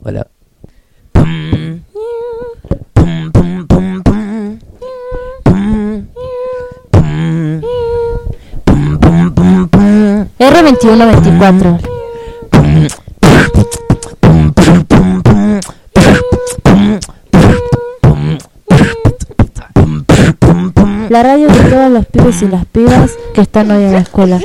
Hola. R2124. La radio de todos los pibes y las pibas que están hoy en la escuela.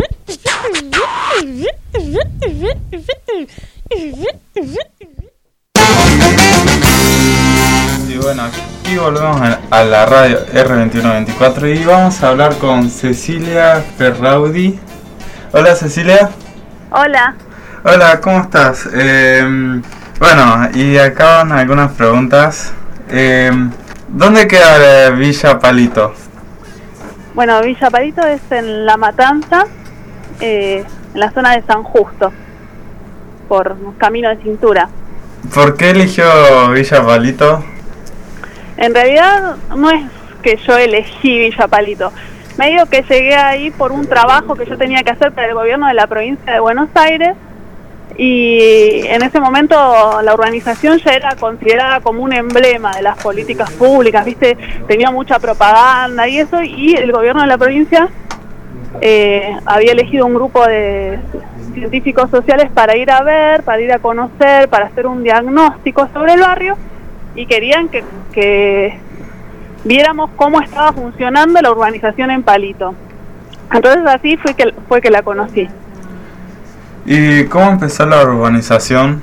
Y bueno, aquí volvemos a la radio R2124 y vamos a hablar con Cecilia Ferraudi. Hola Cecilia. Hola. Hola, ¿cómo estás? Bueno, y acá van algunas preguntas. ¿Dónde queda Villa Palito? Bueno, Villa Palito es en La Matanza, en la zona de San Justo, por Camino de Cintura. ¿Por qué eligió Villa Palito? En realidad no es que yo elegí Villa Palito. Me digo que llegué ahí por un trabajo que yo tenía que hacer para el gobierno de la provincia de Buenos Aires, y en ese momento la urbanización ya era considerada como un emblema de las políticas públicas, ¿viste? Tenía mucha propaganda y eso, y el gobierno de la provincia había elegido un grupo de científicos sociales para ir a ver, para ir a conocer, para hacer un diagnóstico sobre el barrio, y querían que viéramos cómo estaba funcionando la urbanización en Palito. Entonces así fue que la conocí. ¿Y cómo empezó la urbanización?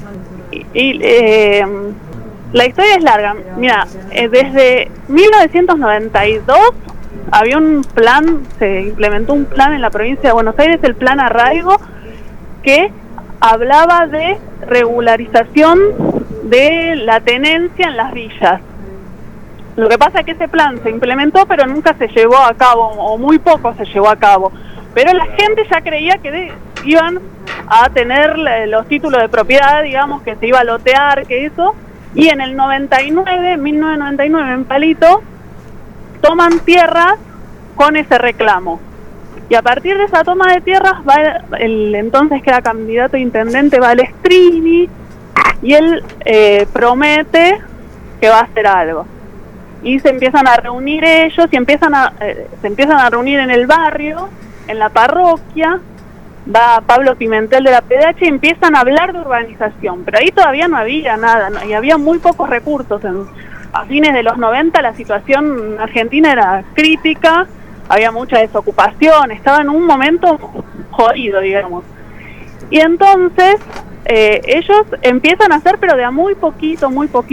La historia es larga. Mira, desde 1992 había un plan, se implementó un plan en la provincia de Buenos Aires, el Plan Arraigo, que hablaba de regularización de la tenencia en las villas. Lo que pasa es que ese plan se implementó, pero nunca se llevó a cabo, o muy poco se llevó a cabo. Pero la gente ya creía que iban a tener los títulos de propiedad, digamos, que se iba a lotear, que eso. Y en el 1999, en Palito, toman tierras con ese reclamo. Y a partir de esa toma de tierras, va el entonces que era candidato a intendente, Balestrini, y él promete que va a hacer algo. Y se empiezan a reunir ellos, y se empiezan a reunir en el barrio, en la parroquia. Va Pablo Pimentel de la PDH y empiezan a hablar de urbanización, pero ahí todavía no había nada, y había muy pocos recursos. A fines de los 90 la situación en Argentina era crítica, había mucha desocupación, estaba en un momento jodido, digamos. Y entonces ellos empiezan a hacer, pero de a muy poquito.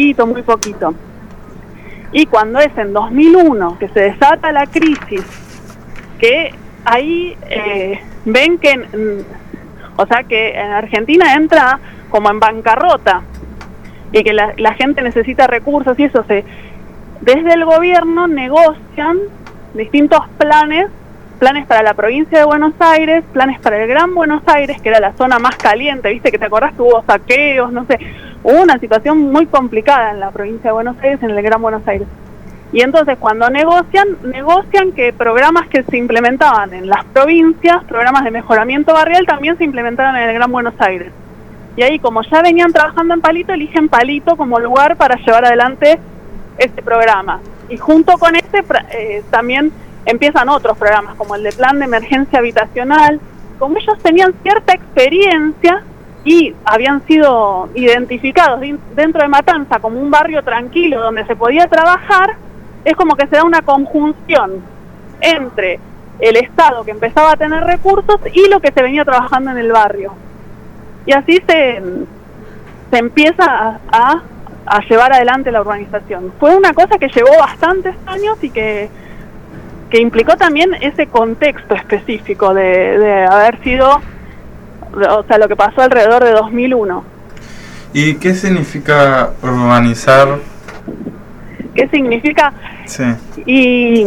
Y cuando es en 2001 que se desata la crisis, que ahí ven que que en Argentina entra como en bancarrota y que la gente necesita recursos, y eso desde el gobierno negocian distintos planes para la provincia de Buenos Aires, planes para el Gran Buenos Aires, que era la zona más caliente, viste que te acordás que hubo saqueos, no sé, hubo una situación muy complicada en la provincia de Buenos Aires, en el Gran Buenos Aires. Y entonces cuando negocian que programas que se implementaban en las provincias, programas de mejoramiento barrial, también se implementaron en el Gran Buenos Aires. Y ahí, como ya venían trabajando en Palito, eligen Palito como lugar para llevar adelante este programa. Y junto con también empiezan otros programas, como el de Plan de Emergencia Habitacional. Como ellos tenían cierta experiencia y habían sido identificados dentro de Matanza como un barrio tranquilo donde se podía trabajar, es como que se da una conjunción entre el Estado, que empezaba a tener recursos, y lo que se venía trabajando en el barrio. Y así se empieza a llevar adelante la urbanización. Fue una cosa que llevó bastantes años y que implicó también ese contexto específico de haber sido, lo que pasó alrededor de 2001. ¿Y qué significa urbanizar? ¿Qué significa? Sí. Y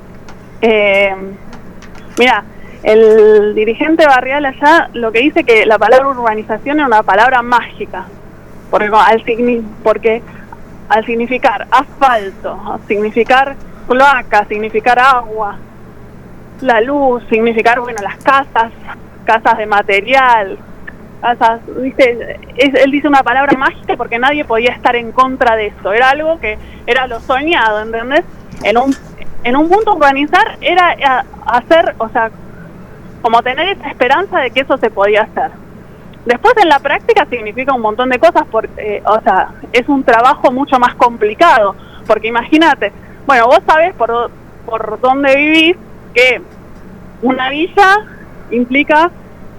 mira, el dirigente barrial allá lo que dice que la palabra urbanización es una palabra mágica, porque al significar asfalto, al significar cloaca, significar agua, la luz, significar, las casas de material, O sea, ¿viste? Él dice una palabra mágica porque nadie podía estar en contra de esto. Era algo que era lo soñado, ¿entendés? En un punto urbanizar era hacer, o sea, como tener esa esperanza de que eso se podía hacer. Después en la práctica significa un montón de cosas, porque, o sea, es un trabajo mucho más complicado, porque imagínate, bueno, vos sabés por dónde vivís que una villa implica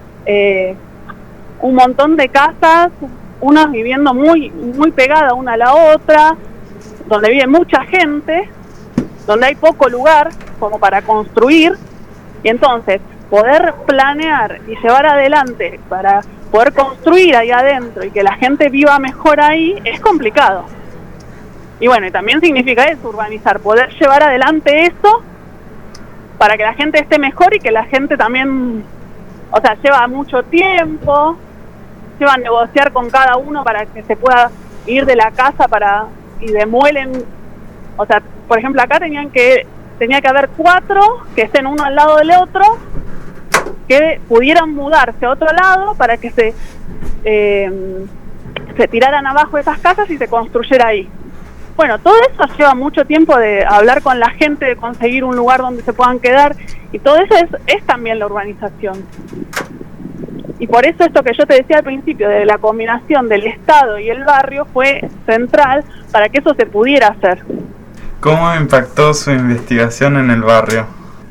un montón de casas, unas viviendo muy pegadas una a la otra, donde vive mucha gente, donde hay poco lugar como para construir, y entonces poder planear y llevar adelante para poder construir ahí adentro y que la gente viva mejor ahí es complicado. Y bueno, y también significa eso, urbanizar, poder llevar adelante eso para que la gente esté mejor y que la gente también, o sea, lleva mucho tiempo, lleva a negociar con cada uno para que se pueda ir de la casa y demuelen, o sea, por ejemplo acá tenía que haber 4 que estén uno al lado del otro, que pudieran mudarse a otro lado para que se tiraran abajo esas casas y se construyera ahí. Bueno, todo eso lleva mucho tiempo de hablar con la gente, de conseguir un lugar donde se puedan quedar, y todo eso es también la urbanización. Y por eso esto que yo te decía al principio, de la combinación del Estado y el barrio, fue central para que eso se pudiera hacer. ¿Cómo impactó su investigación en el barrio?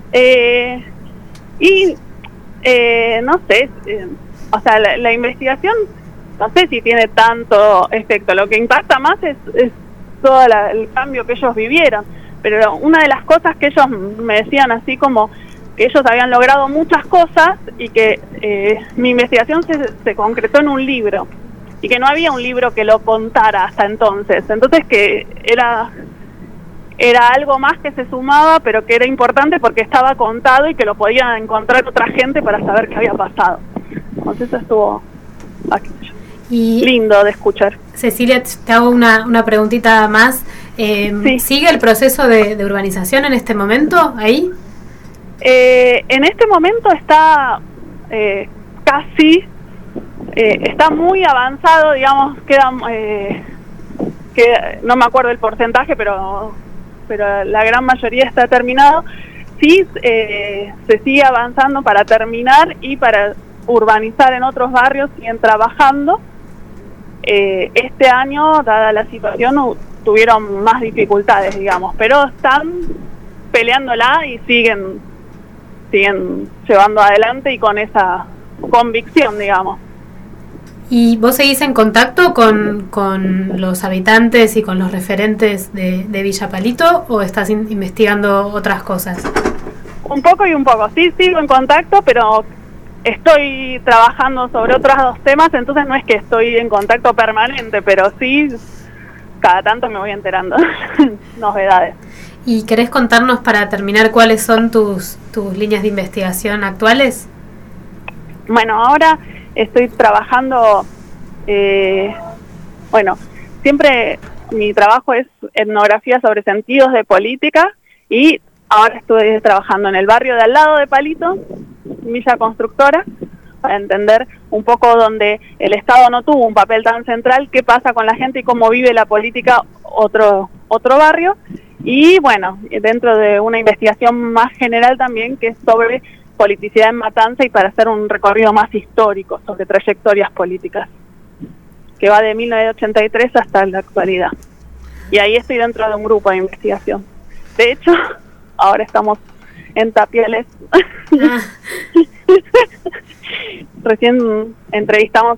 No sé, o sea, la investigación, no sé si tiene tanto efecto. Lo que impacta más es todo el cambio que ellos vivieron. Pero una de las cosas que ellos me decían, así como que ellos habían logrado muchas cosas y que mi investigación se concretó en un libro, y que no había un libro que lo contara hasta entonces. Entonces que era algo más que se sumaba, pero que era importante porque estaba contado y que lo podía encontrar otra gente para saber qué había pasado. Entonces eso estuvo lindo de escuchar. Cecilia, te hago una preguntita más. Sí. ¿Sigue el proceso de urbanización en este momento ahí? En este momento está casi, está muy avanzado, digamos, queda, no me acuerdo el porcentaje, pero la gran mayoría está terminado. Sí, se sigue avanzando para terminar y para urbanizar en otros barrios, siguen trabajando. Este año, dada la situación, tuvieron más dificultades, digamos, pero están peleándola y siguen llevando adelante y con esa convicción, digamos. ¿Y vos seguís en contacto con los habitantes y con los referentes de Villa Palito, o estás investigando otras cosas? Un poco y un poco. Sí, sigo en contacto, pero estoy trabajando sobre otros 2 temas, entonces no es que estoy en contacto permanente, pero sí, cada tanto me voy enterando novedades. ¿Y querés contarnos, para terminar, cuáles son tus líneas de investigación actuales? Bueno, ahora estoy trabajando, siempre mi trabajo es etnografía sobre sentidos de política, y ahora estoy trabajando en el barrio de al lado de Palito, Villa Constructora, para entender un poco donde el Estado no tuvo un papel tan central, qué pasa con la gente y cómo vive la política otro barrio. Y bueno, dentro de una investigación más general también, que es sobre politicidad en Matanza, y para hacer un recorrido más histórico sobre trayectorias políticas, que va de 1983 hasta la actualidad. Y ahí estoy dentro de un grupo de investigación. De hecho, ahora estamos en Tapiales. Recién entrevistamos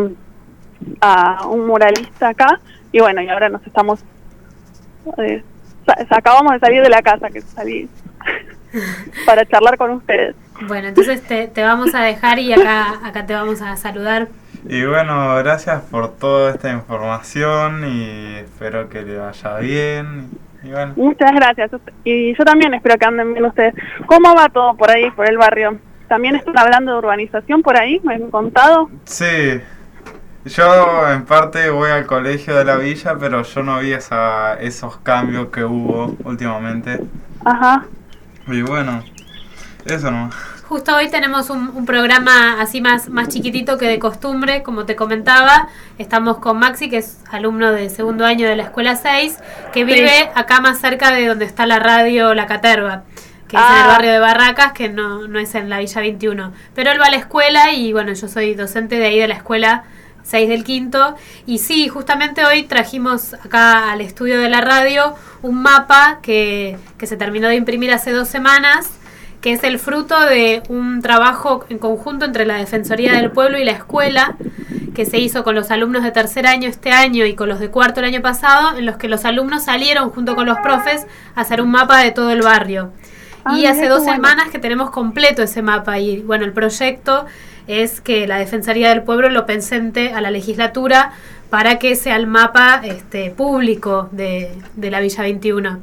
a un muralista acá, y bueno, y ahora nos estamos... acabamos de salir de la casa, que salí para charlar con ustedes. Bueno, entonces te vamos a dejar y acá te vamos a saludar. Y bueno, gracias por toda esta información y espero que le vaya bien. Y bueno. Muchas gracias. Y yo también espero que anden bien ustedes. ¿Cómo va todo por ahí, por el barrio? ¿También están hablando de urbanización por ahí? ¿Me han contado? Sí. Yo en parte voy al colegio de la villa, pero yo no vi esos cambios que hubo últimamente. Ajá. Y bueno, eso nomás. Justo hoy tenemos un programa así más chiquitito que de costumbre, como te comentaba. Estamos con Maxi, que es alumno de segundo año de la Escuela 6, que vive acá más cerca de donde está la radio La Caterva, que es en el barrio de Barracas, que no es en la Villa 21. Pero él va a la escuela y bueno, yo soy docente de ahí de la Escuela 6 del Quinto. Y sí, justamente hoy trajimos acá al estudio de la radio un mapa que se terminó de imprimir hace 2 semanas, que es el fruto de un trabajo en conjunto entre la Defensoría del Pueblo y la escuela, que se hizo con los alumnos de tercer año este año y con los de cuarto el año pasado, en los que los alumnos salieron junto con los profes a hacer un mapa de todo el barrio. Y hace 2 semanas que tenemos completo ese mapa y bueno, el proyecto es que la Defensoría del Pueblo lo presente a la legislatura para que sea el mapa público de la Villa 21.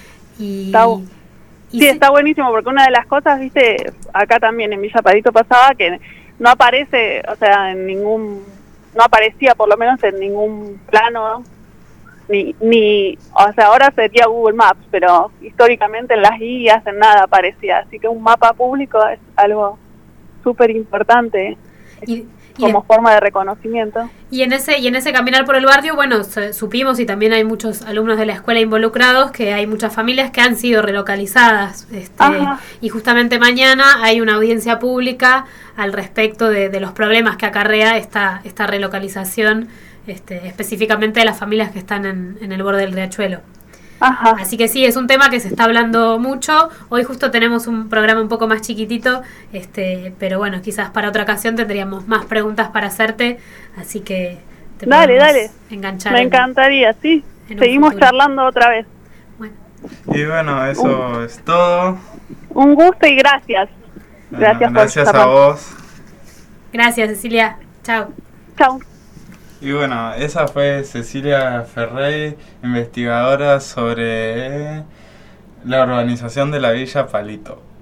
Sí, está buenísimo, porque una de las cosas, viste, acá también en Villa Palito pasaba que no aparece, o sea, no aparecía por lo menos en ningún plano, o sea, ahora sería Google Maps, pero históricamente en las guías, en nada aparecía, así que un mapa público es algo súper importante como forma de reconocimiento. Y en ese caminar por el barrio, bueno, supimos, y también hay muchos alumnos de la escuela involucrados, que hay muchas familias que han sido relocalizadas. Y justamente mañana hay una audiencia pública al respecto de los problemas que acarrea esta relocalización, específicamente de las familias que están en el borde del riachuelo. Así que sí, es un tema que se está hablando mucho. Hoy justo tenemos un programa un poco más chiquitito, pero bueno, quizás para otra ocasión tendríamos más preguntas para hacerte, así que te dale, enganchar. Me encantaría, sí. Seguimos charlando otra vez. Bueno. Y bueno, eso es todo. Un gusto y gracias. Gracias a vos. Gracias, Cecilia. Chao. Chao. Y bueno, esa fue Cecilia Ferrey, investigadora sobre la urbanización de la Villa Palito.